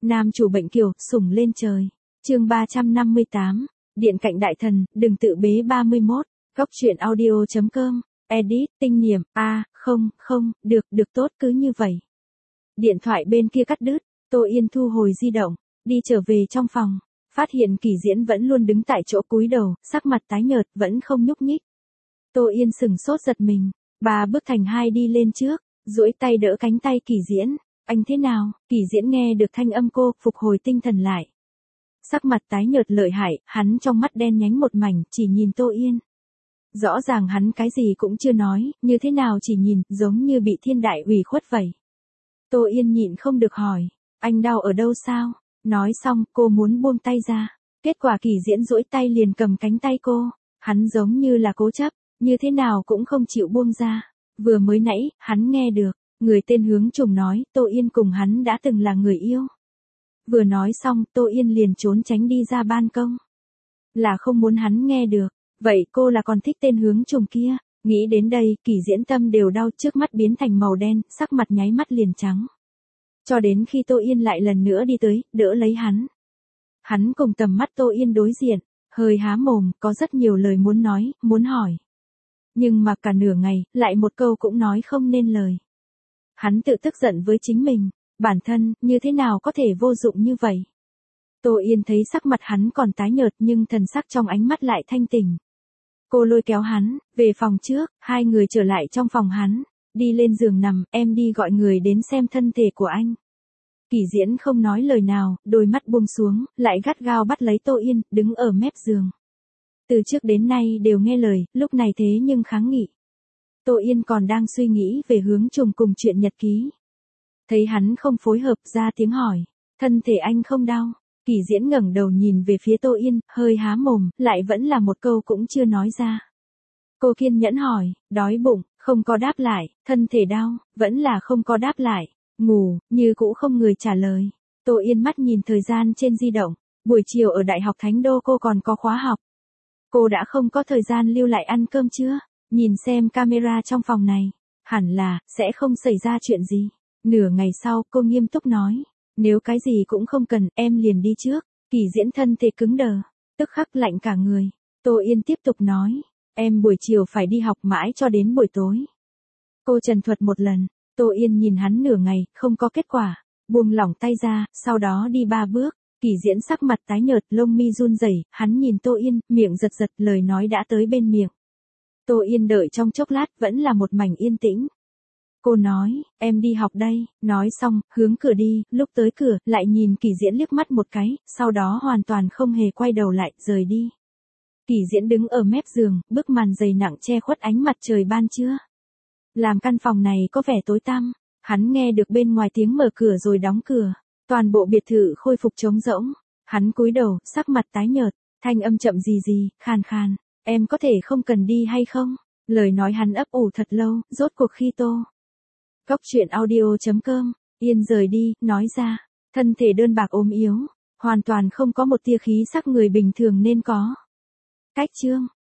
Nam chủ bệnh kiều, sủng lên trời. Chương 358, Điện cạnh đại thần, đừng tự bế 31. Góc truyện audio.com. Edit, tinh niệm, không, được tốt cứ như vậy. Điện thoại bên kia cắt đứt, Tô Yên thu hồi di động, đi trở về trong phòng, phát hiện Kỳ Diễn vẫn luôn đứng tại chỗ cúi đầu, sắc mặt tái nhợt, vẫn không nhúc nhích. Tô Yên sừng sốt giật mình, 3 bước thành 2 đi lên trước, duỗi tay đỡ cánh tay Kỳ Diễn. Anh thế nào? Kỳ Diễn nghe được thanh âm cô, phục hồi tinh thần lại. Sắc mặt tái nhợt lợi hại, hắn trong mắt đen nhánh một mảnh, chỉ nhìn Tô Yên. Rõ ràng hắn cái gì cũng chưa nói, như thế nào chỉ nhìn, giống như bị thiên đại ủy khuất vậy. Tô Yên nhịn không được hỏi, anh đau ở đâu sao? Nói xong, cô muốn buông tay ra. Kết quả Kỳ Diễn duỗi tay liền cầm cánh tay cô. Hắn giống như là cố chấp, như thế nào cũng không chịu buông ra. Vừa mới nãy, hắn nghe được, người tên Hướng Trùng nói, Tô Yên cùng hắn đã từng là người yêu. Vừa nói xong, Tô Yên liền trốn tránh đi ra ban công. Là không muốn hắn nghe được, vậy cô là còn thích tên Hướng Trùng kia. Nghĩ đến đây, Kỳ Diễn tâm đều đau, trước mắt biến thành màu đen, sắc mặt nháy mắt liền trắng. Cho đến khi Tô Yên lại lần nữa đi tới, đỡ lấy hắn. Hắn cùng tầm mắt Tô Yên đối diện, hơi há mồm, có rất nhiều lời muốn nói, muốn hỏi. Nhưng mà cả nửa ngày, lại một câu cũng nói không nên lời. Hắn tự tức giận với chính mình, bản thân, như thế nào có thể vô dụng như vậy. Tô Yên thấy sắc mặt hắn còn tái nhợt nhưng thần sắc trong ánh mắt lại thanh tỉnh. Cô lôi kéo hắn, về phòng trước, hai người trở lại trong phòng hắn, đi lên giường nằm, em đi gọi người đến xem thân thể của anh. Kỳ Diễn không nói lời nào, đôi mắt buông xuống, lại gắt gao bắt lấy Tô Yên, đứng ở mép giường. Từ trước đến nay đều nghe lời, lúc này thế nhưng kháng nghị. Tô Yên còn đang suy nghĩ về Hướng Trùng cùng chuyện nhật ký. Thấy hắn không phối hợp, ra tiếng hỏi, thân thể anh không đau. Kỳ Diễn ngẩng đầu nhìn về phía Tô Yên, hơi há mồm, lại vẫn là một câu cũng chưa nói ra. Cô kiên nhẫn hỏi, đói bụng, không có đáp lại, thân thể đau, vẫn là không có đáp lại, ngủ, như cũ không người trả lời. Tô Yên mắt nhìn thời gian trên di động, buổi chiều ở Đại học Thánh Đô cô còn có khóa học. Cô đã không có thời gian lưu lại ăn cơm trưa, nhìn xem camera trong phòng này, hẳn là, sẽ không xảy ra chuyện gì. Nửa ngày sau, cô nghiêm túc nói, nếu cái gì cũng không cần, em liền đi trước. Kỳ Diễn thân thể cứng đờ, tức khắc lạnh cả người. Tô Yên tiếp tục nói, em buổi chiều phải đi học mãi cho đến buổi tối. Cô trần thuật một lần, Tô Yên nhìn hắn nửa ngày, không có kết quả, buông lỏng tay ra, sau đó đi 3 bước. Kỳ Diễn sắc mặt tái nhợt, lông mi run rẩy, hắn nhìn Tô Yên, miệng giật giật, lời nói đã tới bên miệng. Tô Yên đợi trong chốc lát, vẫn là một mảnh yên tĩnh. Cô nói, em đi học đây, nói xong, hướng cửa đi, lúc tới cửa, lại nhìn Kỳ Diễn liếc mắt một cái, sau đó hoàn toàn không hề quay đầu lại, rời đi. Kỳ Diễn đứng ở mép giường, bức màn dày nặng che khuất ánh mặt trời ban trưa. Làm căn phòng này có vẻ tối tăm, hắn nghe được bên ngoài tiếng mở cửa rồi đóng cửa, toàn bộ biệt thự khôi phục trống rỗng. Hắn cúi đầu, sắc mặt tái nhợt, thanh âm chậm gì, khàn khàn, em có thể không cần đi hay không? Lời nói hắn ấp ủ thật lâu, rốt cuộc khi Tô. Góc truyện audio.com, Yên rời đi, nói ra, thân thể đơn bạc ốm yếu, hoàn toàn không có một tia khí sắc người bình thường nên có. Cách chương